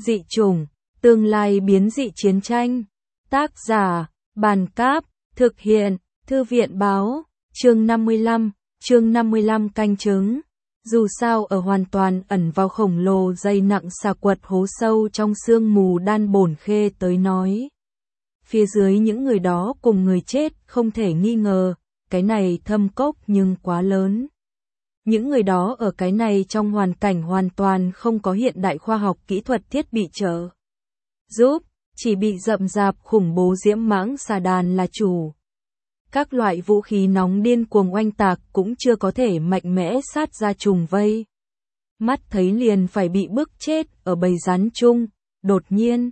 Dị chủng, tương lai biến dị chiến tranh. Tác giả, Bàn Cáp, thực hiện, Thư viện Báo, chương 55 canh trứng. Dù sao ở hoàn toàn ẩn vào khổng lồ dày nặng xà quật hố sâu trong sương mù Đan Bổn Khê tới nói. Phía dưới những người đó cùng người chết không thể nghi ngờ, cái này thâm cốc nhưng quá lớn. Những người đó ở cái này trong hoàn cảnh hoàn toàn không có hiện đại khoa học kỹ thuật thiết bị trợ giúp, chỉ bị rậm rạp khủng bố diễm mãng xà đàn là chủ. Các loại vũ khí nóng điên cuồng oanh tạc cũng chưa có thể mạnh mẽ sát ra trùng vây. Mắt thấy liền phải bị bức chết ở bầy rắn chung, đột nhiên.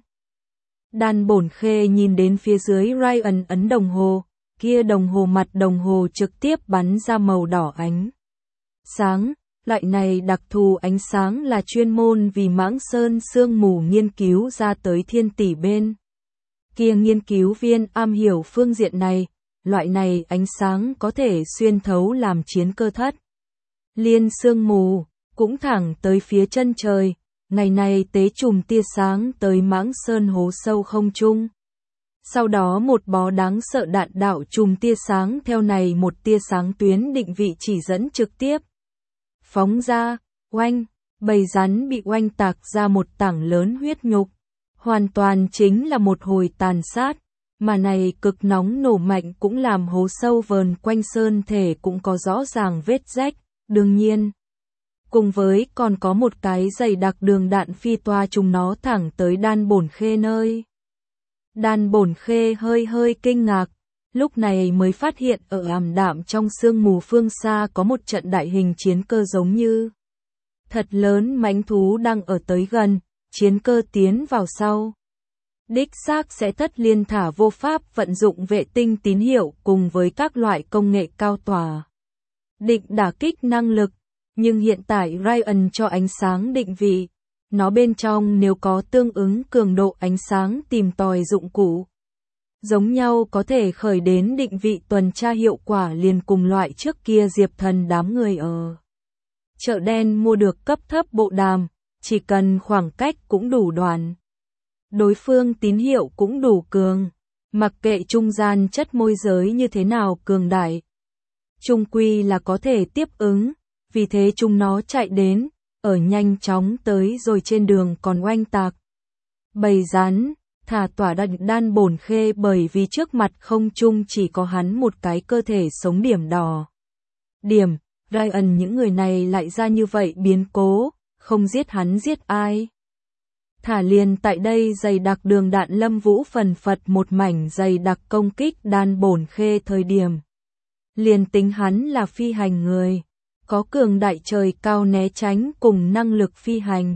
Đan Bổn Khê nhìn đến phía dưới Ryan ấn đồng hồ, kia đồng hồ mặt đồng hồ trực tiếp bắn ra màu đỏ ánh sáng. Loại này đặc thù ánh sáng là chuyên môn vì mãng sơn sương mù nghiên cứu ra tới thiên tỷ bên. Kia nghiên cứu viên am hiểu phương diện này, loại này ánh sáng có thể xuyên thấu làm chiến cơ thất. Liên sương mù, cũng thẳng tới phía chân trời, ngày này tế chùm tia sáng tới mãng sơn hố sâu không trung. Sau đó một bó đáng sợ đạn đạo chùm tia sáng theo này một tia sáng tuyến định vị chỉ dẫn trực tiếp. Phóng ra, oanh, bầy rắn bị oanh tạc ra một tảng lớn huyết nhục. Hoàn toàn chính là một hồi tàn sát, mà này cực nóng nổ mạnh cũng làm hố sâu vờn quanh sơn thể cũng có rõ ràng vết rách, đương nhiên. Cùng với còn có một cái dày đặc đường đạn phi toa chúng nó thẳng tới Đan Bổn Khê nơi. Đan Bổn Khê hơi kinh ngạc, lúc này mới phát hiện ở ảm đạm trong sương mù phương xa có một trận đại hình chiến cơ giống như thật lớn mãnh thú đang ở tới gần, chiến cơ tiến vào sau. Đích xác sẽ thất liên thả vô pháp vận dụng vệ tinh tín hiệu cùng với các loại công nghệ cao tỏa định đả kích năng lực, nhưng hiện tại Ryan cho ánh sáng định vị, nó bên trong nếu có tương ứng cường độ ánh sáng tìm tòi dụng cụ. Giống nhau có thể khởi đến định vị tuần tra hiệu quả liền cùng loại trước kia Diệp Thần đám người ở chợ đen mua được cấp thấp bộ đàm, chỉ cần khoảng cách cũng đủ đoạn. Đối phương tín hiệu cũng đủ cường, mặc kệ trung gian chất môi giới như thế nào cường đại. Trung quy là có thể tiếp ứng, vì thế chúng nó chạy đến, ở nhanh chóng tới rồi trên đường còn oanh tạc. Bầy rắn, thả tỏa Đan Bổn Khê bởi vì trước mặt không trung chỉ có hắn một cái cơ thể sống điểm đỏ. Điểm, Ryan những người này lại ra như vậy biến cố, không giết hắn giết ai. Thả liền tại đây dày đặc đường đạn lâm vũ phần phật một mảnh dày đặc công kích Đan Bổn Khê thời điểm. Liền tính hắn là phi hành người, có cường đại trời cao né tránh cùng năng lực phi hành.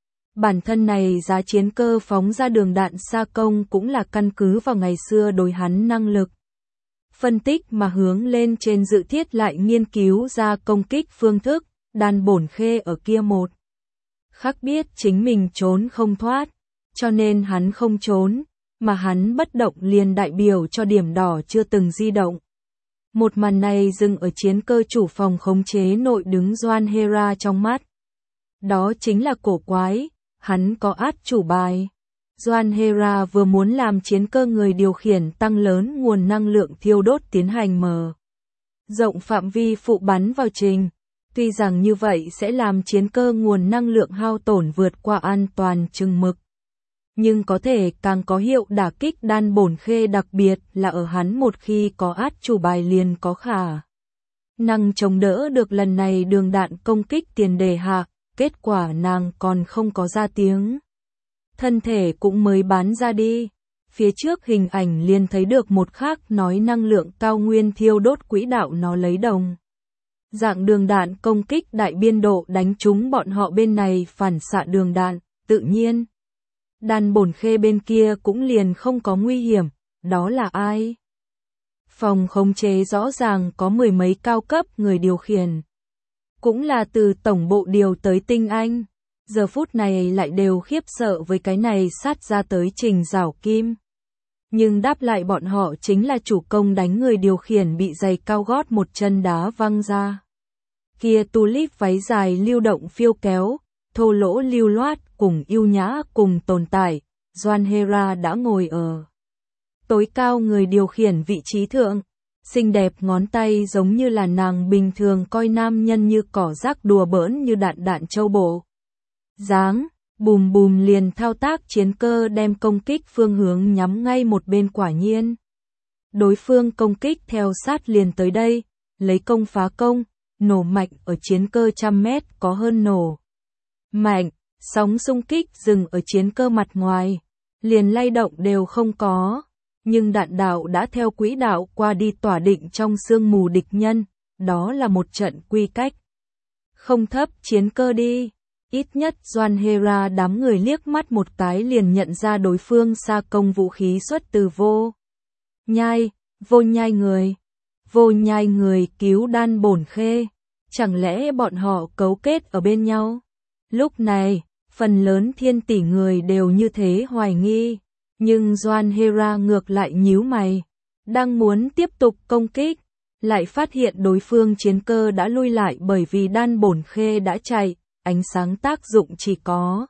Bản thân này giá chiến cơ phóng ra đường đạn xa công cũng là căn cứ vào ngày xưa đối hắn năng lực. Phân tích mà hướng lên trên dự thiết lại nghiên cứu ra công kích phương thức, Đan Bổn Khê ở kia một khắc biết chính mình trốn không thoát, cho nên hắn không trốn, mà hắn bất động liền đại biểu cho điểm đỏ chưa từng di động. Một màn này dừng ở chiến cơ chủ phòng khống chế nội đứng Doan Hera trong mắt. Đó chính là cổ quái, hắn có át chủ bài. Doan Hera vừa muốn làm chiến cơ người điều khiển tăng lớn nguồn năng lượng thiêu đốt tiến hành mở rộng phạm vi phụ bắn vào trình. Tuy rằng như vậy sẽ làm chiến cơ nguồn năng lượng hao tổn vượt qua an toàn chừng mực. Nhưng có thể càng có hiệu đả kích Đan Bổn Khê, đặc biệt là ở hắn một khi có át chủ bài liền có khả năng chống đỡ được lần này đường đạn công kích tiền đề hạ, kết quả nàng còn không có ra tiếng. Thân thể cũng mới bán ra đi. Phía trước hình ảnh liền thấy được một khác nói năng lượng cao nguyên thiêu đốt quỹ đạo nó lấy đồng. Dạng đường đạn công kích đại biên độ đánh trúng bọn họ bên này phản xạ đường đạn, tự nhiên. Đan Bổn Khê bên kia cũng liền không có nguy hiểm, đó là ai? Phòng khống chế rõ ràng có mười mấy cao cấp người điều khiển. Cũng là từ tổng bộ điều tới tinh anh, giờ phút này lại đều khiếp sợ với cái này sát ra tới Trình Giảo Kim. Nhưng đáp lại bọn họ chính là chủ công đánh người điều khiển bị giày cao gót một chân đá văng ra. Kia tulip váy dài lưu động phiêu kéo, thô lỗ lưu loát cùng yêu nhã cùng tồn tại, Doan Hera đã ngồi ở tối cao người điều khiển vị trí thượng. Xinh đẹp ngón tay giống như là nàng bình thường coi nam nhân như cỏ rác đùa bỡn như đạn đạn châu bổ. Dáng, bùm bùm liền thao tác chiến cơ đem công kích phương hướng nhắm ngay một bên quả nhiên. Đối phương công kích theo sát liền tới đây, lấy công phá công, nổ mạnh ở chiến cơ 100 mét có hơn nổ. Mạnh, sóng xung kích dừng ở chiến cơ mặt ngoài, liền lay động đều không có. Nhưng đạn đạo đã theo quỹ đạo qua đi tỏa định trong sương mù địch nhân, đó là một trận quy cách. Không thấp chiến cơ đi, ít nhất Doan Hera đám người liếc mắt một cái liền nhận ra đối phương xa công vũ khí xuất từ vô nhai người cứu Đan Bổn Khê, chẳng lẽ bọn họ cấu kết ở bên nhau? Lúc này, phần lớn thiên tỷ người đều như thế hoài nghi. Nhưng Doan Hera ngược lại nhíu mày, đang muốn tiếp tục công kích, lại phát hiện đối phương chiến cơ đã lui lại bởi vì Đan Bổn Khê đã chạy, ánh sáng tác dụng chỉ có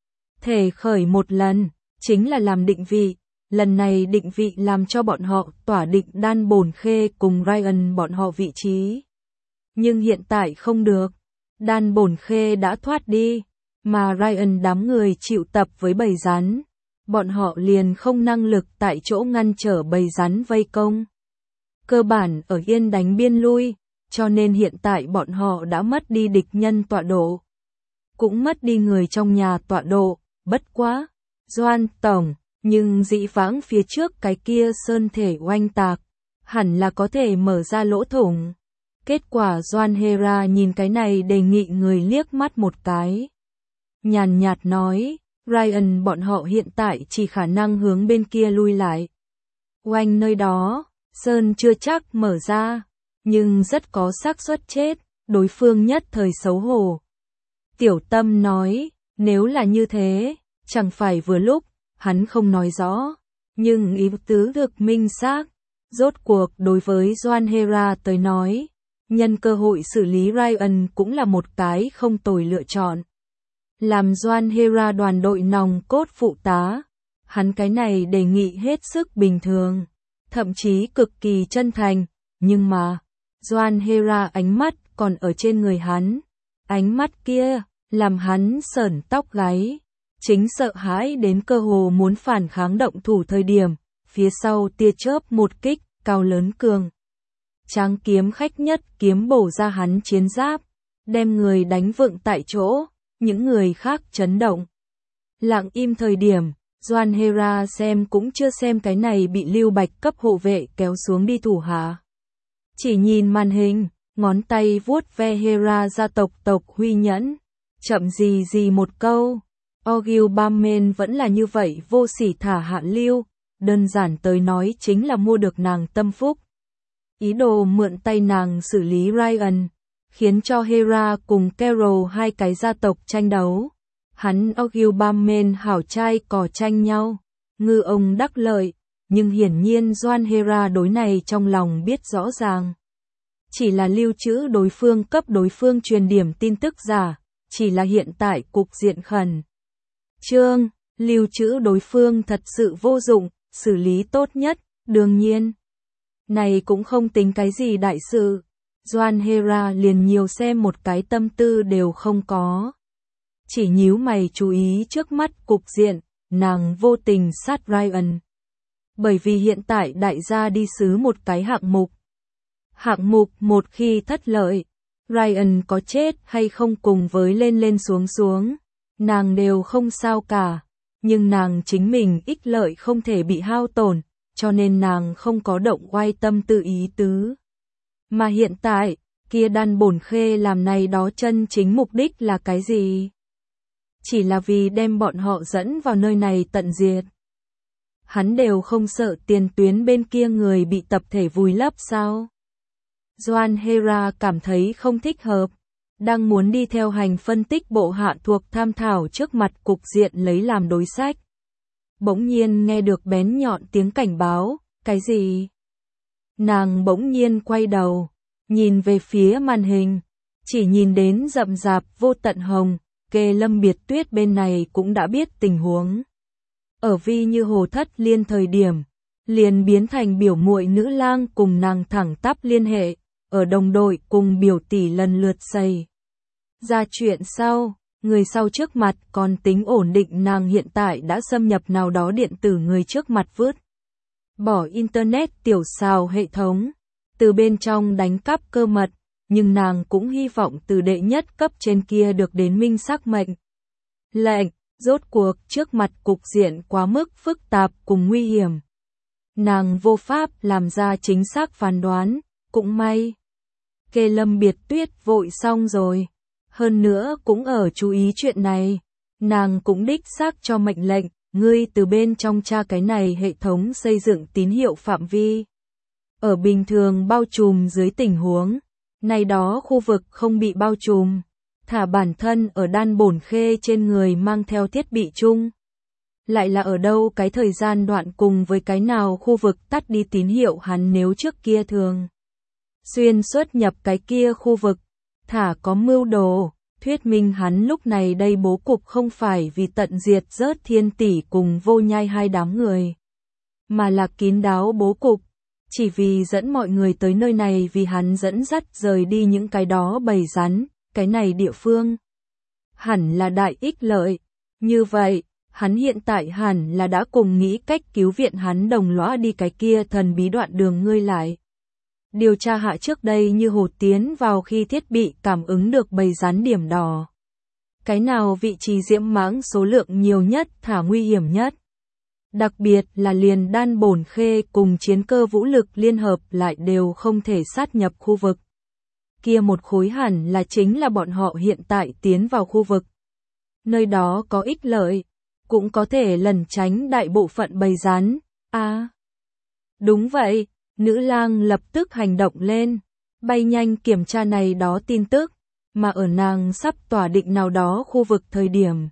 thể khởi một lần, chính là làm định vị, lần này định vị làm cho bọn họ tỏa định Đan Bổn Khê cùng Ryan bọn họ vị trí. Nhưng hiện tại không được, Đan Bổn Khê đã thoát đi, mà Ryan đám người chịu tập với bầy rắn. Bọn họ liền không năng lực tại chỗ ngăn trở bầy rắn vây công. Cơ bản ở yên đánh biên lui, cho nên hiện tại bọn họ đã mất đi địch nhân tọa độ. Cũng mất đi người trong nhà tọa độ, bất quá. Doan tổng, nhưng dĩ vãng phía trước cái kia sơn thể oanh tạc, hẳn là có thể mở ra lỗ thủng. Kết quả Doan Hera nhìn cái này đề nghị người liếc mắt một cái. Nhàn nhạt nói. Ryan bọn họ hiện tại chỉ khả năng hướng bên kia lui lại. Oanh nơi đó, sơn chưa chắc mở ra, nhưng rất có xác suất chết, đối phương nhất thời xấu hổ. Tiểu Tâm nói, nếu là như thế, chẳng phải vừa lúc, hắn không nói rõ, nhưng ý tứ được minh xác. Rốt cuộc đối với Doan Hera tới nói, nhân cơ hội xử lý Ryan cũng là một cái không tồi lựa chọn. Làm Doan Hera đoàn đội nòng cốt phụ tá, hắn cái này đề nghị hết sức bình thường, thậm chí cực kỳ chân thành, nhưng mà, Doan Hera ánh mắt còn ở trên người hắn, ánh mắt kia, làm hắn sởn tóc gáy, chính sợ hãi đến cơ hồ muốn phản kháng động thủ thời điểm, phía sau tia chớp một kích, cao lớn cường. Tráng kiếm khách nhất kiếm bổ ra hắn chiến giáp, đem người đánh vựng tại chỗ. Những người khác chấn động. Lặng im thời điểm, Doan Hera xem cũng chưa xem cái này bị Lưu Bạch cấp hộ vệ kéo xuống đi thủ hạ. Chỉ nhìn màn hình, ngón tay vuốt ve Hera gia tộc huy nhẫn. Chậm gì một câu. Ogilbamen vẫn là như vậy vô sỉ thả hạ lưu. Đơn giản tới nói chính là mua được nàng tâm phúc. Ý đồ mượn tay nàng xử lý Ryan. Khiến cho Hera cùng Carol hai cái gia tộc tranh đấu. Hắn Ogilbamen hảo trai cò tranh nhau. Ngư ông đắc lợi, nhưng hiển nhiên Doan Hera đối này trong lòng biết rõ ràng. Chỉ là lưu trữ đối phương cấp đối phương truyền điểm tin tức giả, chỉ là hiện tại cục diện khẩn trương, lưu trữ đối phương thật sự vô dụng, xử lý tốt nhất, đương nhiên. Này cũng không tính cái gì đại sự. Doan Hera liền nhiều xem một cái tâm tư đều không có. Chỉ nhíu mày chú ý trước mắt cục diện, nàng vô tình sát Ryan. Bởi vì hiện tại đại gia đi xứ một cái hạng mục. Hạng mục một khi thất lợi, Ryan có chết hay không cùng với lên xuống, nàng đều không sao cả. Nhưng nàng chính mình ích lợi không thể bị hao tổn, cho nên nàng không có động oai tâm tư ý tứ. Mà hiện tại, kia Đan Bổn Khê làm này đó chân chính mục đích là cái gì? Chỉ là vì đem bọn họ dẫn vào nơi này tận diệt. Hắn đều không sợ tiền tuyến bên kia người bị tập thể vùi lấp sao? Doan Hera cảm thấy không thích hợp, đang muốn đi theo hành phân tích bộ hạ thuộc tham thảo trước mặt cục diện lấy làm đối sách. Bỗng nhiên nghe được bén nhọn tiếng cảnh báo, cái gì? Nàng bỗng nhiên quay đầu, nhìn về phía màn hình, chỉ nhìn đến rậm rạp vô tận hồng, Kê Lâm Biệt Tuyết bên này cũng đã biết tình huống. Ở Vi Như Hồ Thất Liên thời điểm, liền biến thành biểu muội nữ lang cùng nàng thẳng tắp liên hệ, ở đồng đội cùng biểu tỷ lần lượt xảy ra chuyện sau, người sau trước mặt còn tính ổn định, nàng hiện tại đã xâm nhập nào đó điện tử người trước mặt vứt bỏ internet tiểu xào hệ thống, từ bên trong đánh cắp cơ mật, nhưng nàng cũng hy vọng từ đệ nhất cấp trên kia được đến minh xác mệnh lệnh. Rốt cuộc trước mặt cục diện quá mức phức tạp cùng nguy hiểm, nàng vô pháp làm ra chính xác phán đoán. Cũng may Kê Lâm Biệt Tuyết vội xong rồi, hơn nữa cũng ở chú ý chuyện này, nàng cũng đích xác cho mệnh lệnh, ngươi từ bên trong tra cái này hệ thống xây dựng tín hiệu phạm vi. Ở bình thường bao trùm dưới tình huống này đó khu vực không bị bao trùm, thả bản thân ở đan bổn khê trên người mang theo thiết bị chung. Lại là ở đâu cái thời gian đoạn cùng với cái nào khu vực tắt đi tín hiệu, hắn nếu trước kia thường xuyên xuất nhập cái kia khu vực, thả có mưu đồ, thuyết minh hắn lúc này đây bố cục không phải vì tận diệt rớt Thiên Tỷ cùng Vô Nhai hai đám người, mà là kín đáo bố cục, chỉ vì dẫn mọi người tới nơi này, vì hắn dẫn dắt rời đi những cái đó bầy rắn, cái này địa phương hẳn là đại ích lợi. Như vậy, hắn hiện tại hẳn là đã cùng nghĩ cách cứu viện hắn đồng lõa đi cái kia thần bí đoạn đường. Ngươi lại điều tra hạ trước đây Như Hồ tiến vào khi thiết bị cảm ứng được bầy rắn điểm đỏ, cái nào vị trí diễm mãng số lượng nhiều nhất thả nguy hiểm nhất. Đặc biệt là liền đan bổn khê cùng chiến cơ vũ lực liên hợp lại đều không thể sát nhập khu vực kia một khối, hẳn là chính là bọn họ hiện tại tiến vào khu vực. Nơi đó có ích lợi, cũng có thể lẩn tránh đại bộ phận bầy rắn. Đúng vậy, nữ lang lập tức hành động lên, bay nhanh kiểm tra này đó tin tức, mà ở nàng sắp tỏa định nào đó khu vực thời điểm.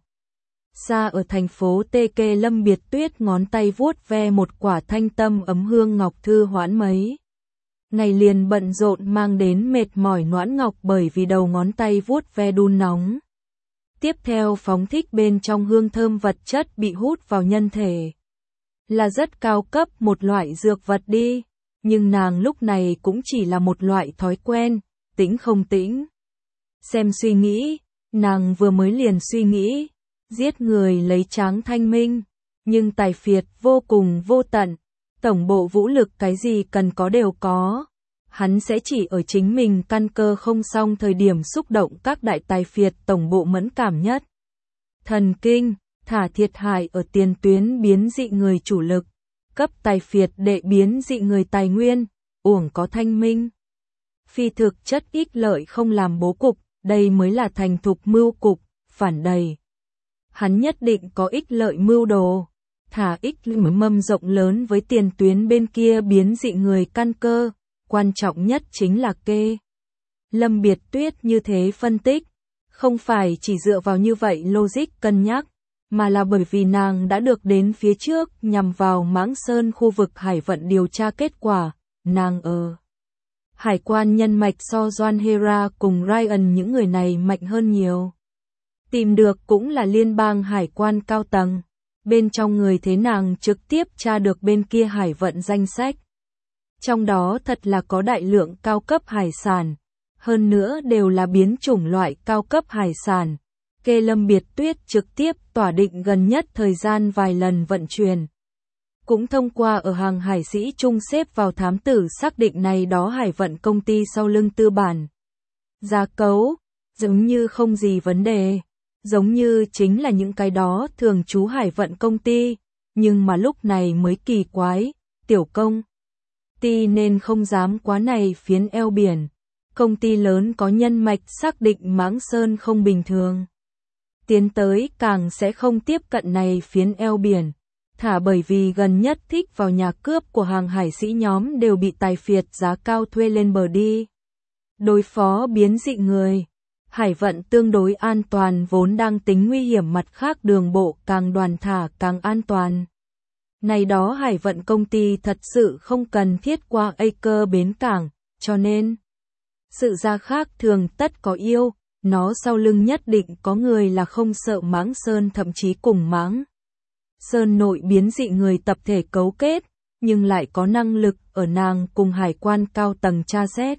Xa ở thành phố Tê Kê Lâm Biệt Tuyết ngón tay vuốt ve một quả thanh tâm ấm hương ngọc thư hoãn mấy ngày liền bận rộn mang đến mệt mỏi noãn ngọc, bởi vì đầu ngón tay vuốt ve đun nóng. Tiếp theo phóng thích bên trong hương thơm vật chất bị hút vào nhân thể. Là rất cao cấp một loại dược vật đi, nhưng nàng lúc này cũng chỉ là một loại thói quen, tĩnh không tĩnh. Xem suy nghĩ, nàng vừa mới liền suy nghĩ, giết người lấy tráng thanh minh, nhưng tài phiệt vô cùng vô tận, tổng bộ vũ lực cái gì cần có đều có. Hắn sẽ chỉ ở chính mình căn cơ không xong thời điểm xúc động các đại tài phiệt tổng bộ mẫn cảm nhất. Thần kinh, thả thiệt hại ở tiền tuyến biến dị người chủ lực, cấp tài phiệt đệ biến dị người tài nguyên, uổng có thanh minh. Phi thực chất ích lợi không làm bố cục, đây mới là thành thục mưu cục, phản đầy. Hắn nhất định có ích lợi mưu đồ, thả ích mâm rộng lớn với tiền tuyến bên kia biến dị người căn cơ, quan trọng nhất chính là Kê Lâm Biệt Tuyết như thế phân tích, không phải chỉ dựa vào như vậy logic cân nhắc, mà là bởi vì nàng đã được đến phía trước nhằm vào Mãng Sơn khu vực hải vận điều tra kết quả, nàng ở hải quan nhân mạch so Doan Hera cùng Ryan những người này mạnh hơn nhiều. Tìm được cũng là liên bang hải quan cao tầng, bên trong người thế nàng trực tiếp tra được bên kia hải vận danh sách. Trong đó thật là có đại lượng cao cấp hải sản, hơn nữa đều là biến chủng loại cao cấp hải sản. Kê Lâm Biệt Tuyết trực tiếp tỏa định gần nhất thời gian vài lần vận chuyển. Cũng thông qua ở hàng hải sĩ chung xếp vào thám tử xác định này đó hải vận công ty sau lưng tư bản. Giá cấu, giống như không gì vấn đề, giống như chính là những cái đó thường trú hải vận công ty, nhưng mà lúc này mới kỳ quái, tiểu công ty nên không dám quá này phiến eo biển. Công ty lớn có nhân mạch xác định Mãng Sơn không bình thường. Tiến tới càng sẽ không tiếp cận này phiến eo biển. Thả bởi vì gần nhất thích vào nhà cướp của hàng hải sĩ nhóm đều bị tài phiệt giá cao thuê lên bờ đi. Đối phó biến dị người. Hải vận tương đối an toàn vốn đang tính nguy hiểm, mặt khác đường bộ càng đoàn thả càng an toàn. Này đó hải vận công ty thật sự không cần thiết qua Acre bến cảng, cho nên sự ra khác thường tất có yêu, nó sau lưng nhất định có người là không sợ Mãng Sơn, thậm chí cùng Mãng Sơn nội biến dị người tập thể cấu kết, nhưng lại có năng lực ở nàng cùng hải quan cao tầng tra xét.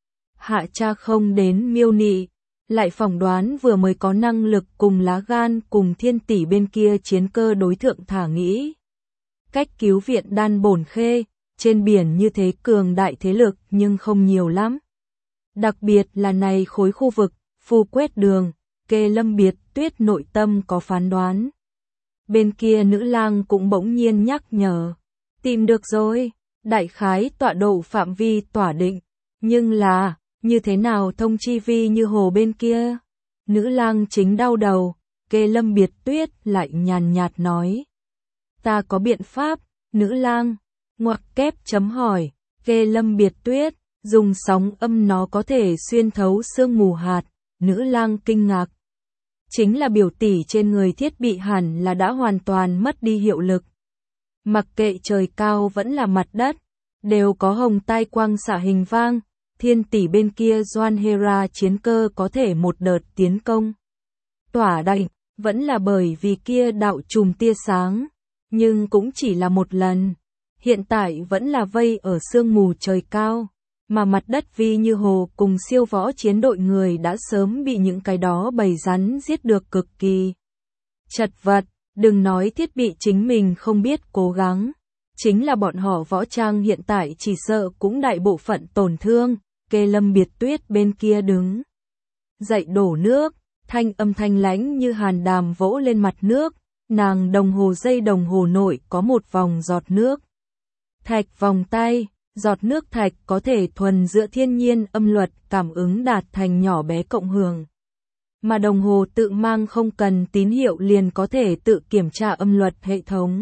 Hạ tra không đến miêu nị, lại phỏng đoán vừa mới có năng lực cùng lá gan cùng Thiên Tỷ bên kia chiến cơ đối thượng thả nghĩ. Cách cứu viện Đan Bổn Khê, trên biển như thế cường đại thế lực nhưng không nhiều lắm. Đặc biệt là này khối khu vực, Phu Quét Đường, Kê Lâm Biệt Tuyết nội tâm có phán đoán. Bên kia nữ lang cũng bỗng nhiên nhắc nhở. Tìm được rồi, đại khái tọa độ phạm vi tỏa định, nhưng là, như thế nào thông chi Vi Như Hồ bên kia? Nữ lang chính đau đầu, Kê Lâm Biệt Tuyết lại nhàn nhạt nói. Ta có biện pháp, nữ lang, ngoặc kép chấm hỏi, Kê Lâm Biệt Tuyết, dùng sóng âm nó có thể xuyên thấu sương mù hạt, nữ lang kinh ngạc. Chính là biểu tỷ trên người thiết bị hẳn là đã hoàn toàn mất đi hiệu lực. Mặc kệ trời cao vẫn là mặt đất, đều có hồng tai quang xạ hình vang, Thiên Tỷ bên kia Doan Hera chiến cơ có thể một đợt tiến công. Tỏa định, vẫn là bởi vì kia đạo chùm tia sáng, nhưng cũng chỉ là một lần. Hiện tại vẫn là vây ở sương mù trời cao, mà mặt đất Vi Như Hồ cùng siêu võ chiến đội người đã sớm bị những cái đó bầy rắn giết được cực kỳ chật vật. Đừng nói thiết bị chính mình không biết cố gắng, chính là bọn họ võ trang hiện tại chỉ sợ cũng đại bộ phận tổn thương. Kê Lâm Biệt Tuyết bên kia đứng dậy đổ nước, thanh âm thanh lãnh như hàn đàm vỗ lên mặt nước, nàng đồng hồ dây đồng hồ nội có một vòng giọt nước. Thạch vòng tay, giọt nước thạch có thể thuần giữa thiên nhiên âm luật cảm ứng đạt thành nhỏ bé cộng hưởng. Mà đồng hồ tự mang không cần tín hiệu liền có thể tự kiểm tra âm luật hệ thống.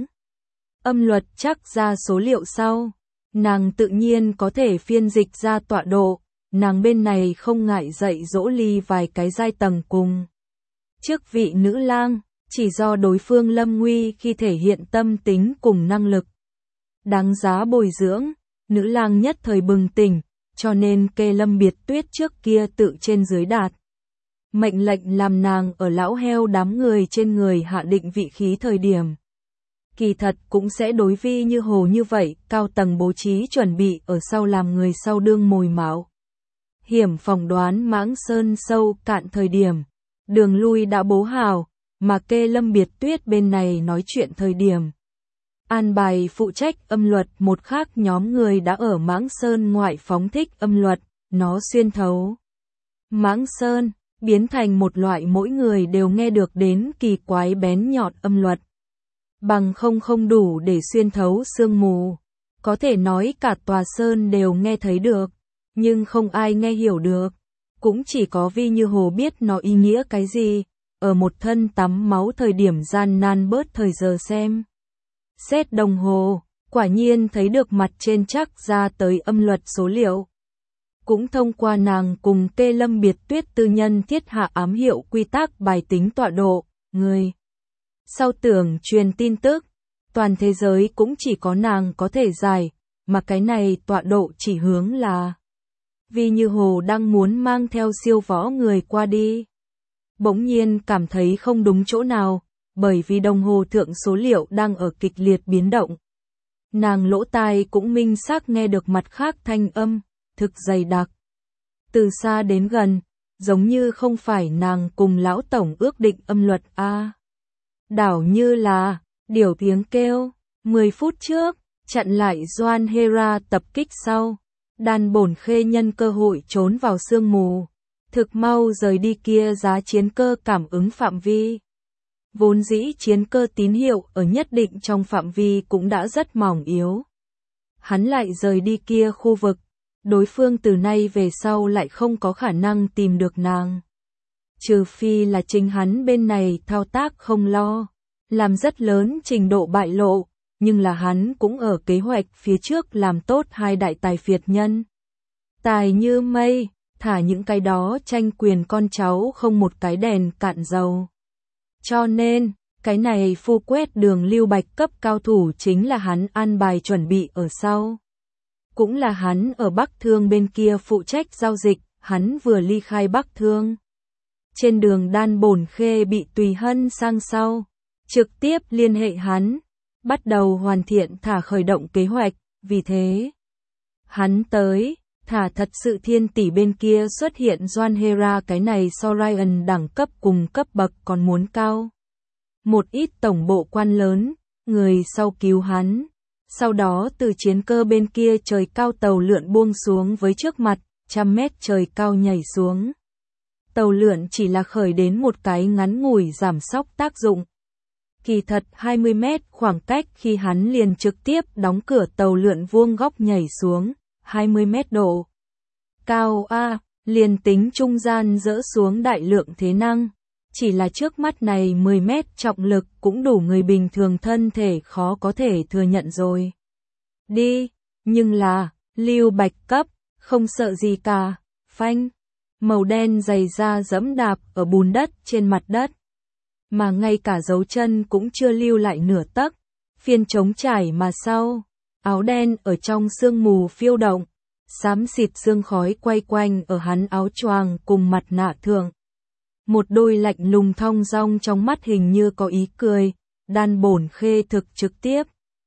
Âm luật chắc ra số liệu sau, nàng tự nhiên có thể phiên dịch ra tọa độ, nàng bên này không ngại dạy dỗ ly vài cái giai tầng cùng. Trước vị nữ lang, chỉ do đối phương lâm nguy khi thể hiện tâm tính cùng năng lực. Đáng giá bồi dưỡng, nữ lang nhất thời bừng tỉnh, cho nên Kê Lâm Biệt Tuyết trước kia tự trên dưới đạt. Mệnh lệnh làm nàng ở lão heo đám người trên người hạ định vị khí thời điểm. Kỳ thật cũng sẽ đối Vi Như Hồ như vậy, cao tầng bố trí chuẩn bị ở sau làm người sau đương mồi mạo. Hiểm phỏng đoán Mãng Sơn sâu cạn thời điểm, đường lui đã bố hào, mà Kê Lâm Biệt Tuyết bên này nói chuyện thời điểm. An bài phụ trách âm luật một khác nhóm người đã ở Mãng Sơn ngoại phóng thích âm luật, nó xuyên thấu Mãng Sơn, biến thành một loại mỗi người đều nghe được đến kỳ quái bén nhọn âm luật. Bằng không đủ để xuyên thấu sương mù, có thể nói cả tòa sơn đều nghe thấy được, nhưng không ai nghe hiểu được. Cũng chỉ có Vi Như Hồ biết nó ý nghĩa cái gì, ở một thân tắm máu thời điểm gian nan bớt thời giờ xem. Xét đồng hồ, quả nhiên thấy được mặt trên chắc ra tới âm luật số liệu. Cũng thông qua nàng cùng Kê Lâm Biệt Tuyết tư nhân thiết hạ ám hiệu quy tắc bài tính tọa độ, người. Sau tưởng truyền tin tức, toàn thế giới cũng chỉ có nàng có thể giải, mà cái này tọa độ chỉ hướng là Vi Như Hồ đang muốn mang theo siêu võ người qua đi. Bỗng nhiên cảm thấy không đúng chỗ nào, bởi vì đồng hồ thượng số liệu đang ở kịch liệt biến động. Nàng lỗ tai cũng minh xác nghe được mặt khác thanh âm, thực dày đặc. Từ xa đến gần, giống như không phải nàng cùng lão tổng ước định âm luật a. Đảo như là, điều tiếng kêu, 10 phút trước, chặn lại Doan Hera tập kích sau. Đan Bổn Khê nhân cơ hội trốn vào sương mù, thực mau rời đi kia giá chiến cơ cảm ứng phạm vi. Vốn dĩ chiến cơ tín hiệu ở nhất định trong phạm vi cũng đã rất mỏng yếu. Hắn lại rời đi kia khu vực, đối phương từ nay về sau lại không có khả năng tìm được nàng. Trừ phi là chính hắn bên này thao tác không lo, làm rất lớn trình độ bại lộ, nhưng là hắn cũng ở kế hoạch phía trước làm tốt hai đại tài phiệt nhân. Tài như mây, thả những cái đó tranh quyền con cháu không một cái đèn cạn dầu. Cho nên, cái này Phu Quét Đường lưu bạch cấp cao thủ chính là hắn an bài chuẩn bị ở sau. Cũng là hắn ở Bắc Thương bên kia phụ trách giao dịch, hắn vừa ly khai Bắc Thương. Trên đường Đan Bổn Khê bị Tùy Hân sang sau, trực tiếp liên hệ hắn, bắt đầu hoàn thiện thả khởi động kế hoạch, vì thế hắn tới, thả thật sự thiên tỷ bên kia xuất hiện Doan Hera, cái này so Ryan đẳng cấp cùng cấp bậc còn muốn cao. Một ít tổng bộ quan lớn, người sau cứu hắn. Sau đó từ chiến cơ bên kia trời cao tàu lượn buông xuống với trước mặt, 100 mét trời cao nhảy xuống. Tàu lượn chỉ là khởi đến một cái ngắn ngủi giảm sóc tác dụng. Kỳ thật 20 mét khoảng cách khi hắn liền trực tiếp đóng cửa tàu lượn vuông góc nhảy xuống, 20 mét độ. Cao A, liền tính trung gian dỡ xuống đại lượng thế năng. Chỉ là trước mắt này 10 mét trọng lực cũng đủ người bình thường thân thể khó có thể thừa nhận rồi. Đi, nhưng là, Lưu Bạch cấp, không sợ gì cả, phanh. Màu đen dày da dẫm đạp ở bùn đất trên mặt đất. Mà ngay cả dấu chân cũng chưa lưu lại nửa tấc, phiên trống trải mà sau. Áo đen ở trong sương mù phiêu động, xám xịt sương khói quay quanh ở hắn áo choàng cùng mặt nạ thượng. Một đôi lạnh lùng thong dong trong mắt hình như có ý cười, Đan Bổn Khê thực trực tiếp.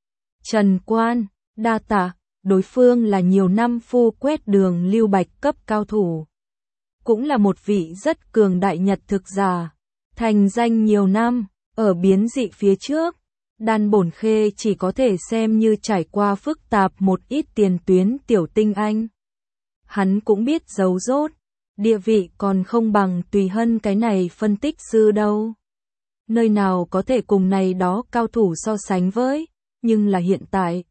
Trần Quan, đa tạ, đối phương là nhiều năm phu quét đường Lưu Bạch cấp cao thủ. Cũng là một vị rất cường đại nhật thực giả, thành danh nhiều năm, ở biến dị phía trước. Đan Bổn Khê chỉ có thể xem như trải qua phức tạp một ít tiền tuyến tiểu tinh anh. Hắn cũng biết giấu rốt, địa vị còn không bằng Tùy Hân cái này phân tích sư đâu. Nơi nào có thể cùng này đó cao thủ so sánh với, nhưng là hiện tại.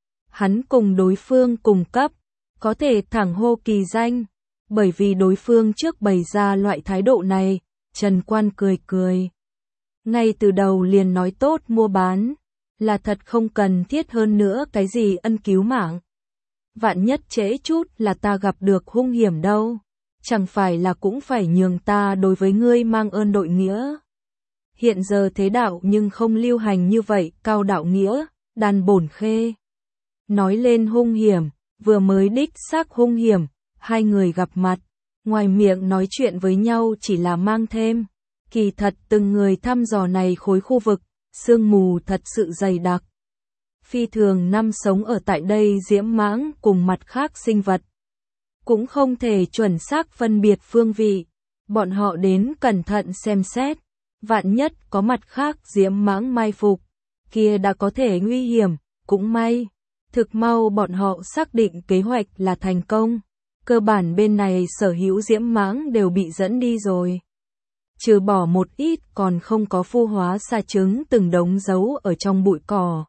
Hắn cùng đối phương cùng cấp, có thể thẳng hô kỳ danh, bởi vì đối phương trước bày ra loại thái độ này, Trần Quan cười cười. Ngay từ đầu liền nói tốt mua bán, là thật không cần thiết hơn nữa cái gì ân cứu mạng. Vạn nhất trễ chút là ta gặp được hung hiểm đâu, chẳng phải là cũng phải nhường ta đối với ngươi mang ơn đội nghĩa. Hiện giờ thế đạo nhưng không lưu hành như vậy, cao đạo nghĩa, Đan Bổn Khê. Nói lên hung hiểm, vừa mới đích xác hung hiểm, hai người gặp mặt, ngoài miệng nói chuyện với nhau chỉ là mang thêm. Kỳ thật từng người thăm dò này khối khu vực, sương mù thật sự dày đặc. Phi thường năm sống ở tại đây diễm mãng cùng mặt khác sinh vật. Cũng không thể chuẩn xác phân biệt phương vị, bọn họ đến cẩn thận xem xét. Vạn nhất có mặt khác diễm mãng mai phục, kia đã có thể nguy hiểm, cũng may. Thực mau bọn họ xác định kế hoạch là thành công. Cơ bản bên này sở hữu diễm mãng đều bị dẫn đi rồi. Trừ bỏ một ít còn không có phu hóa sa trứng từng đống giấu ở trong bụi cỏ.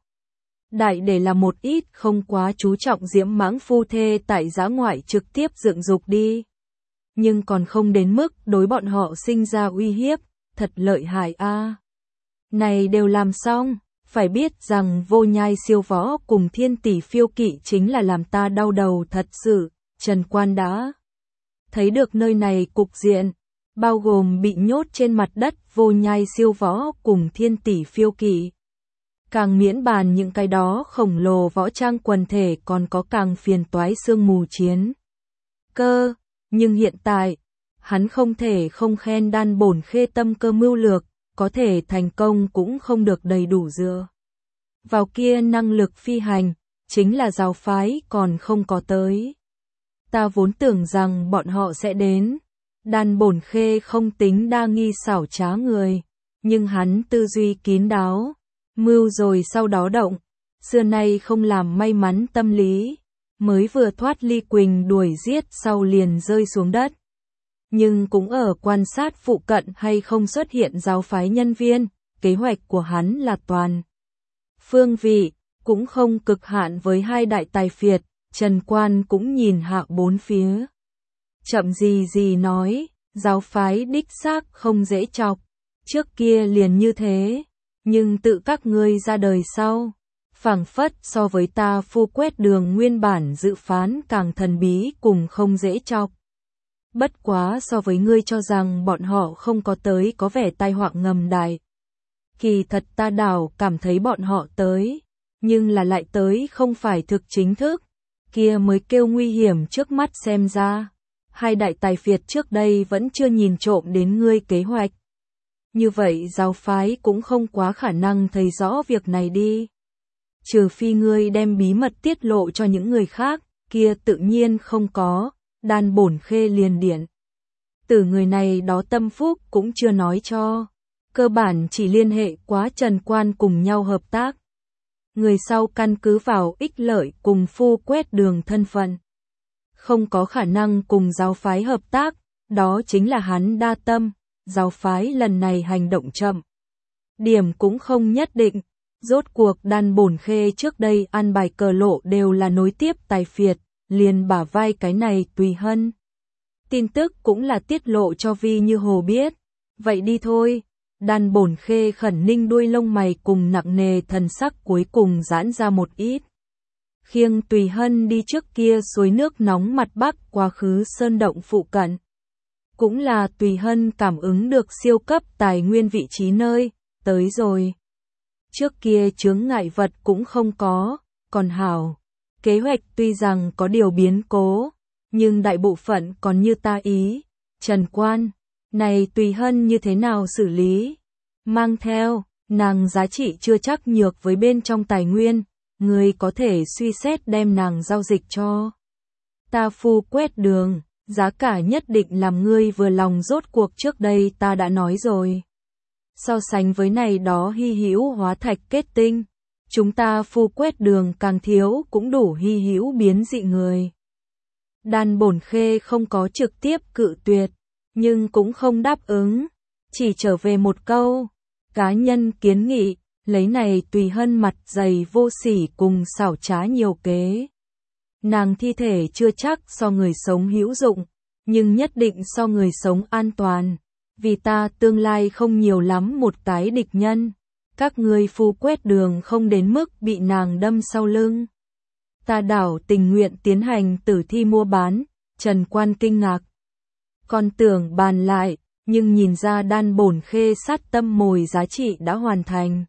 Đại để là một ít không quá chú trọng diễm mãng phu thê tại dã ngoại trực tiếp dựng dục đi. Nhưng còn không đến mức đối bọn họ sinh ra uy hiếp, thật lợi hại a. Này đều làm xong, phải biết rằng Vô Nhai siêu võ cùng Thiên Tỷ phiêu kỵ chính là làm ta đau đầu thật sự. Trần Quan đã thấy được nơi này cục diện, bao gồm bị nhốt trên mặt đất Vô Nhai siêu võ cùng Thiên Tỷ phiêu kỵ. Càng miễn bàn những cái đó khổng lồ võ trang quần thể còn có càng phiền toái sương mù chiến cơ, nhưng hiện tại, hắn không thể không khen Đan Bổn Khê tâm cơ mưu lược, có thể thành công cũng không được đầy đủ dựa. Vào kia năng lực phi hành, chính là giáo phái còn không có tới. Ta vốn tưởng rằng bọn họ sẽ đến. Đan Bổn Khê không tính đa nghi xảo trá người, nhưng hắn tư duy kín đáo, mưu rồi sau đó động, xưa nay không làm may mắn tâm lý, mới vừa thoát ly Quỳnh đuổi giết sau liền rơi xuống đất. Nhưng cũng ở quan sát phụ cận hay không xuất hiện giáo phái nhân viên, kế hoạch của hắn là toàn phương vị, cũng không cực hạn với hai đại tài phiệt. Trần Quan cũng nhìn hạ bốn phía. Chậm gì nói, giáo phái đích xác không dễ chọc. Trước kia liền như thế, nhưng tự các ngươi ra đời sau, phảng phất so với ta phu quét đường nguyên bản dự phán càng thần bí cùng không dễ chọc. Bất quá so với ngươi cho rằng bọn họ không có tới có vẻ tai họa ngầm đại. Kỳ thật ta đảo cảm thấy bọn họ tới, nhưng là lại tới không phải thực chính thức. Kia mới kêu nguy hiểm trước mắt xem ra. hai đại tài phiệt trước đây vẫn chưa nhìn trộm đến ngươi kế hoạch. Như vậy giáo phái cũng không quá khả năng thấy rõ việc này đi. Trừ phi ngươi đem bí mật tiết lộ cho những người khác, kia tự nhiên không có, Đan Bổn Khê liền điện. Từ người này đó tâm phúc cũng chưa nói cho. Cơ bản chỉ liên hệ quá Trần Quan cùng nhau hợp tác. Người sau căn cứ vào ích lợi cùng Phu Quét Đường thân phận. Không có khả năng cùng giáo phái hợp tác, đó chính là hắn đa tâm, giáo phái lần này hành động chậm. Điểm cũng không nhất định, rốt cuộc Đan Bổn Khê trước đây ăn bài cờ lộ đều là nối tiếp tài phiệt, liền bả vai cái này Tùy Hân. Tin tức cũng là tiết lộ cho Vi Như Hồ biết, vậy đi thôi. Đan Bổn Khê khẩn ninh đuôi lông mày cùng nặng nề thần sắc cuối cùng giãn ra một ít. Khiêng Tùy Hân đi trước kia suối nước nóng mặt bắc quá khứ sơn động phụ cận. Cũng là Tùy Hân cảm ứng được siêu cấp tài nguyên vị trí nơi, tới rồi. Trước kia chướng ngại vật cũng không có, còn hảo. Kế hoạch tuy rằng có điều biến cố, nhưng đại bộ phận còn như ta ý. Trần Quan, này Tùy Hân như thế nào xử lý? Mang theo, nàng giá trị chưa chắc nhược với bên trong tài nguyên, người có thể suy xét đem nàng giao dịch cho. Ta Phu Quét Đường, giá cả nhất định làm ngươi vừa lòng, rốt cuộc trước đây ta đã nói rồi. So sánh với này đó hy hữu hóa thạch kết tinh, chúng ta Phu Quét Đường càng thiếu cũng đủ hy hữu biến dị người. Đan Bổn Khê không có trực tiếp cự tuyệt, nhưng cũng không đáp ứng, chỉ trở về một câu, cá nhân kiến nghị, lấy này Tùy Hân mặt dày vô sỉ cùng xảo trá nhiều kế. Nàng thi thể chưa chắc so người sống hữu dụng, nhưng nhất định so người sống an toàn, vì ta tương lai không nhiều lắm một cái địch nhân, các ngươi Phu Quét Đường không đến mức bị nàng đâm sau lưng. Ta đảo tình nguyện tiến hành tử thi mua bán, Trần Quan kinh ngạc. Còn tưởng bàn lại, nhưng nhìn ra Đan Bổn Khê sát tâm mồi giá trị đã hoàn thành.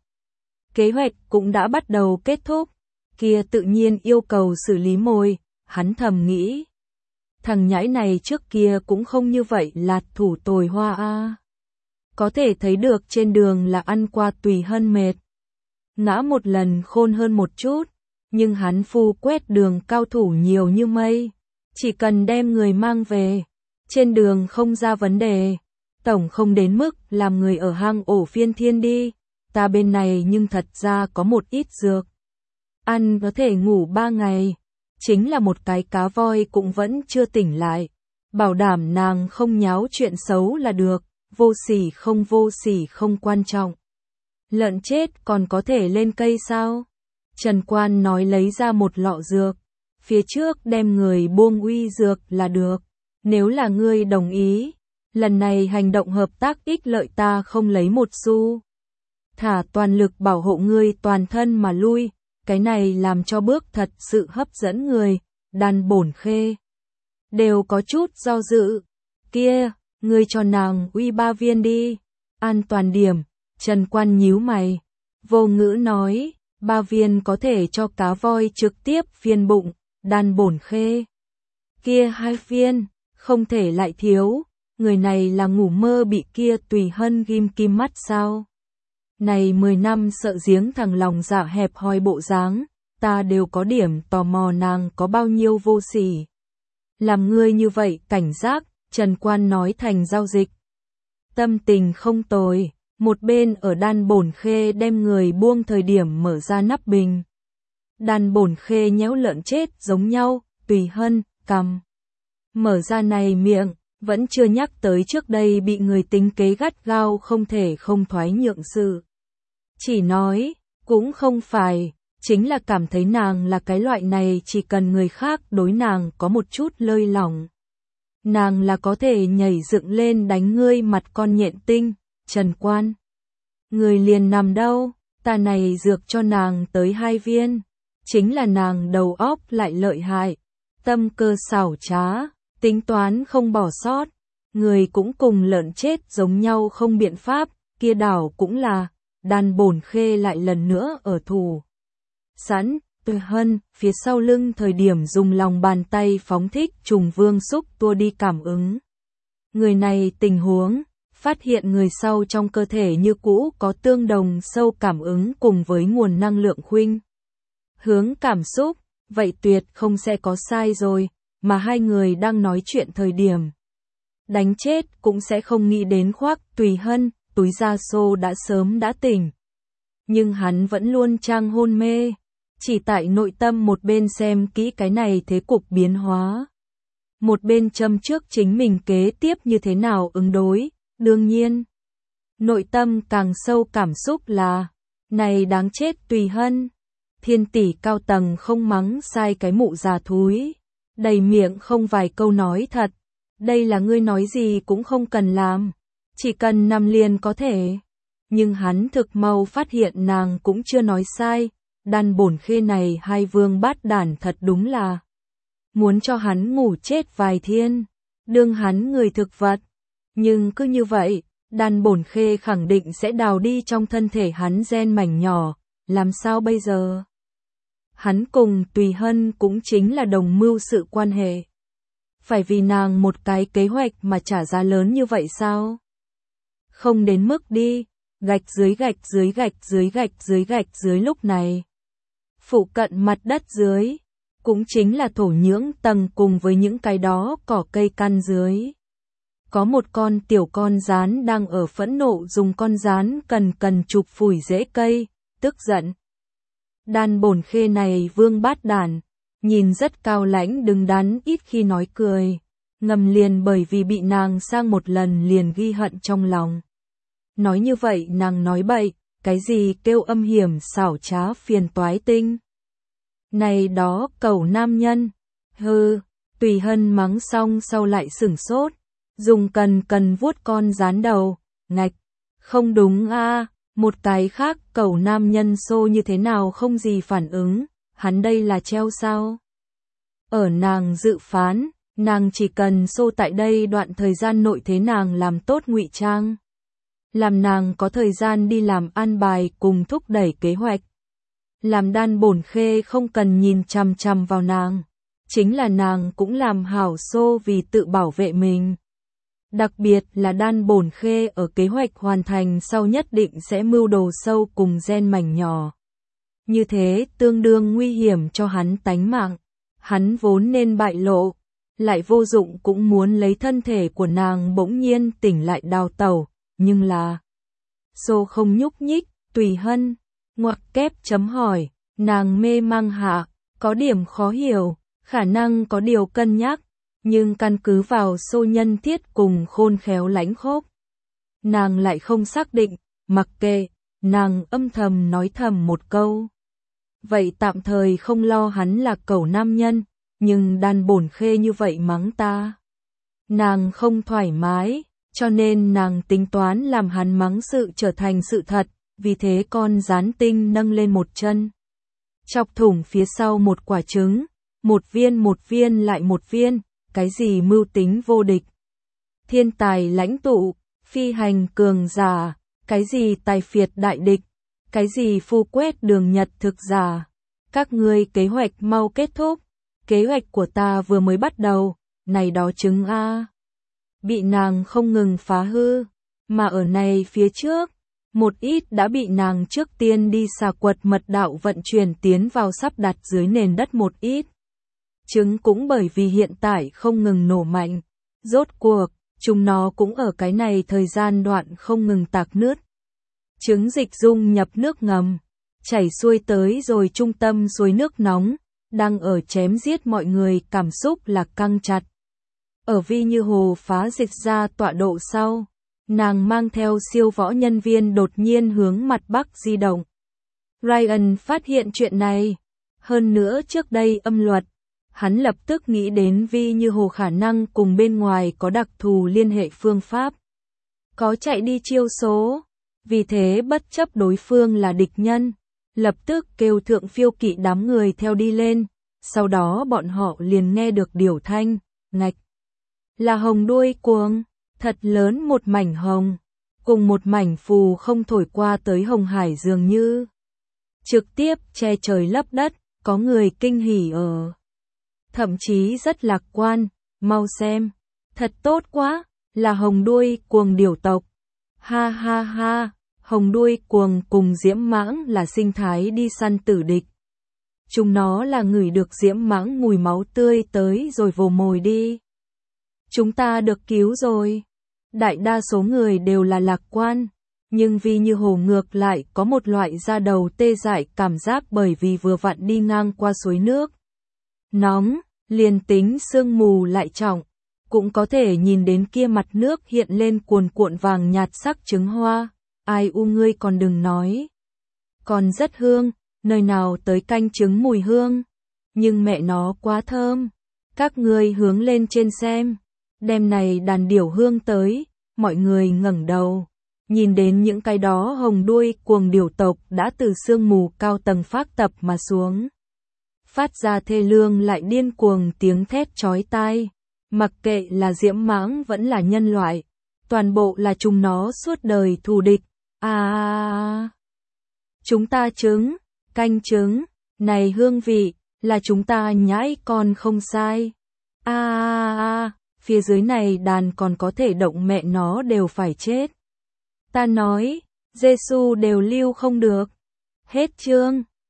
Kế hoạch cũng đã bắt đầu kết thúc, kia tự nhiên yêu cầu xử lý mồi, hắn thầm nghĩ. Thằng nhãi này trước kia cũng không như vậy lạt thủ tồi hoa a. Có thể thấy được trên đường là ăn qua Tùy Hân mệt. Ngã một lần khôn hơn một chút, nhưng hắn Phu Quét Đường cao thủ nhiều như mây. Chỉ cần đem người mang về, trên đường không ra vấn đề. Tổng không đến mức làm người ở hang ổ phiên thiên đi. Ta bên này nhưng thật ra có một ít dược. Ăn có thể ngủ 3 ngày. Chính là một cái cá voi cũng vẫn chưa tỉnh lại. Bảo đảm nàng không nháo chuyện xấu là được. Vô sỉ không quan trọng. Lợn chết còn có thể lên cây sao? Trần Quan nói lấy ra một lọ dược. Phía trước đem người buông uy dược là được. Nếu là ngươi đồng ý, lần này hành động hợp tác ích lợi ta không lấy một xu. Thả toàn lực bảo hộ ngươi toàn thân mà lui, cái này làm cho bước thật sự hấp dẫn người. Đan Bổn Khê đều có chút do dự. Kia, ngươi cho nàng uy 3 viên đi. An toàn điểm. Trần Quan nhíu mày, vô ngữ nói, 3 viên có thể cho cá voi trực tiếp phiên bụng. Đan Bổn Khê, kia 2 viên, không thể lại thiếu. Người này là ngủ mơ bị kia Tùy Hân ghim kim mắt sao? Này 10 năm sợ giếng thằng lòng dạ hẹp hòi bộ dáng, ta đều có điểm tò mò nàng có bao nhiêu vô sỉ. Làm ngươi như vậy cảnh giác, Trần Quan nói thành giao dịch. Tâm tình không tồi, một bên ở Đan Bổn Khê đem người buông thời điểm mở ra nắp bình. Đan Bổn Khê nhéo lợn chết giống nhau, Tùy Hân, cằm. Mở ra này miệng, vẫn chưa nhắc tới trước đây bị người tính kế gắt gao không thể không thoái nhượng sự. Chỉ nói, cũng không phải, chính là cảm thấy nàng là cái loại này chỉ cần người khác đối nàng có một chút lơi lỏng. Nàng là có thể nhảy dựng lên đánh ngươi mặt con nhện tinh. Trần Quan, người liền nằm đâu, ta này dược cho nàng tới 2 viên. Chính là nàng đầu óc lại lợi hại, tâm cơ xảo trá, tính toán không bỏ sót. Người cũng cùng lợn chết giống nhau không biện pháp, kia đảo cũng là. Đan Bổn Khê lại lần nữa ở thủ sẵn, Từ Hân, phía sau lưng thời điểm dùng lòng bàn tay phóng thích trùng vương xúc tua đi cảm ứng. Người này tình huống, phát hiện người sau trong cơ thể như cũ có tương đồng sâu cảm ứng cùng với nguồn năng lượng khuynh hướng cảm xúc, vậy tuyệt không sẽ có sai rồi, mà hai người đang nói chuyện thời điểm đánh chết cũng sẽ không nghĩ đến Khoác Tùy Hân, túi da xô đã sớm đã tỉnh. Nhưng hắn vẫn luôn trang hôn mê, chỉ tại nội tâm một bên xem kỹ cái này thế cục biến hóa. Một bên châm trước chính mình kế tiếp như thế nào ứng đối, đương nhiên. Nội tâm càng sâu cảm xúc là, này đáng chết Tùy Hân. Thiên tỷ cao tầng không mắng sai cái mụ già thúi, đầy miệng không vài câu nói thật. Đây là ngươi nói gì cũng không cần làm, chỉ cần nằm liền có thể. Nhưng hắn thực mau phát hiện nàng cũng chưa nói sai, đàn bổn khê này hai vương bát đản thật đúng là muốn cho hắn ngủ chết vài thiên, đương hắn người thực vật. Nhưng cứ như vậy, đàn bổn khê khẳng định sẽ đào đi trong thân thể hắn gen mảnh nhỏ, làm sao bây giờ? Hắn cùng Tùy Hân cũng chính là đồng mưu sự quan hệ. Phải vì nàng một cái kế hoạch mà trả giá lớn như vậy sao? Không đến mức đi, gạch dưới gạch dưới gạch dưới gạch dưới gạch dưới lúc này. Phụ cận mặt đất dưới, cũng chính là thổ nhưỡng tầng cùng với những cái đó cỏ cây căn dưới. Có một con tiểu con gián đang ở phẫn nộ dùng con gián cần chụp phủi rễ cây, tức giận. Đàn bổn khê này vương bát đản, nhìn rất cao lãnh đứng đắn ít khi nói cười, ngầm liền bởi vì bị nàng sang một lần liền ghi hận trong lòng. Nói như vậy nàng nói bậy, cái gì kêu âm hiểm xảo trá phiền toái tinh. Này đó cẩu nam nhân, hừ, Tùy Hân mắng xong sau lại sửng sốt, dùng cần vuốt con rán đầu, ngạch, không đúng a, một cái khác cẩu nam nhân xô như thế nào không gì phản ứng, hắn đây là treo sao? Ở nàng dự phán, nàng chỉ cần xô tại đây đoạn thời gian nội thế nàng làm tốt ngụy trang. Làm nàng có thời gian đi làm an bài cùng thúc đẩy kế hoạch. Làm đan bổn khê không cần nhìn chằm chằm vào nàng. Chính là nàng cũng làm hảo xô vì tự bảo vệ mình. Đặc biệt là đan bổn khê ở kế hoạch hoàn thành sau nhất định sẽ mưu đồ sâu cùng gen mảnh nhỏ. Như thế tương đương nguy hiểm cho hắn tánh mạng. Hắn vốn nên bại lộ, lại vô dụng cũng muốn lấy thân thể của nàng bỗng nhiên tỉnh lại đào tẩu, nhưng là xô không nhúc nhích, Tùy Hân, ngoặc kép chấm hỏi, nàng mê mang hạ, có điểm khó hiểu, khả năng có điều cân nhắc, nhưng căn cứ vào xô nhân thiết cùng khôn khéo lãnh khốc. Nàng lại không xác định, mặc kệ, nàng âm thầm nói thầm một câu. Vậy tạm thời không lo hắn là cẩu nam nhân, nhưng đàn bổn khê như vậy mắng ta. Nàng không thoải mái, cho nên nàng tính toán làm hắn mắng sự trở thành sự thật, vì thế con gián tinh nâng lên một chân. Chọc thủng phía sau một quả trứng, một viên lại một viên, cái gì mưu tính vô địch. Thiên tài lãnh tụ, phi hành cường giả, cái gì tài phiệt đại địch, cái gì phu quét đường nhật thực giả. Các ngươi kế hoạch mau kết thúc, kế hoạch của ta vừa mới bắt đầu, này đó trứng a. Bị nàng không ngừng phá hư, mà ở này phía trước, một ít đã bị nàng trước tiên đi xà quật mật đạo vận chuyển tiến vào sắp đặt dưới nền đất một ít. Trứng cũng bởi vì hiện tại không ngừng nổ mạnh, rốt cuộc, chúng nó cũng ở cái này thời gian đoạn không ngừng tạc nước. Trứng dịch dung nhập nước ngầm, chảy xuôi tới rồi trung tâm suối nước nóng, đang ở chém giết mọi người cảm xúc là căng chặt. Ở Vi Như Hồ phá dịch ra tọa độ sau, nàng mang theo siêu võ nhân viên đột nhiên hướng mặt bắc di động. Ryan phát hiện chuyện này, hơn nữa trước đây âm luật, hắn lập tức nghĩ đến Vi Như Hồ khả năng cùng bên ngoài có đặc thù liên hệ phương pháp. Có chạy đi chiêu số, vì thế bất chấp đối phương là địch nhân, lập tức kêu thượng phiêu kỵ đám người theo đi lên, sau đó bọn họ liền nghe được điều thanh, ngạch. Là hồng đuôi cuồng, thật lớn một mảnh hồng, cùng một mảnh phù không thổi qua tới hồng hải dường như. Trực tiếp che trời lấp đất, có người kinh hỉ thậm chí rất lạc quan, mau xem, thật tốt quá, là hồng đuôi cuồng điểu tộc. Ha ha ha, hồng đuôi cuồng cùng diễm mãng là sinh thái đi săn tử địch. Chúng nó là ngửi được diễm mãng mùi máu tươi tới rồi vồ mồi đi. Chúng ta được cứu rồi. Đại đa số người đều là lạc quan, nhưng Vi Như Hồ ngược lại có một loại da đầu tê dại cảm giác bởi vì vừa vặn đi ngang qua suối nước. Nóng, liền tính sương mù lại trọng, cũng có thể nhìn đến kia mặt nước hiện lên cuồn cuộn vàng nhạt sắc trứng hoa. Ai u ngươi còn đừng nói. Còn rất hương, nơi nào tới canh trứng mùi hương. Nhưng mẹ nó quá thơm. Các ngươi hướng lên trên xem. Đêm này đàn điểu hương tới, mọi người ngẩng đầu. Nhìn đến những cái đó hồng đuôi cuồng điểu tộc đã từ sương mù cao tầng phát tập mà xuống. Phát ra thê lương lại điên cuồng tiếng thét chói tai. Mặc kệ là diễm mãng vẫn là nhân loại, toàn bộ là chúng nó suốt đời thù địch. Chúng ta trứng, canh trứng, này hương vị, là chúng ta nhãi con không sai. Phía dưới này đàn còn có thể động mẹ nó đều phải chết. Ta nói, Giêsu đều lưu không được. Hết chương.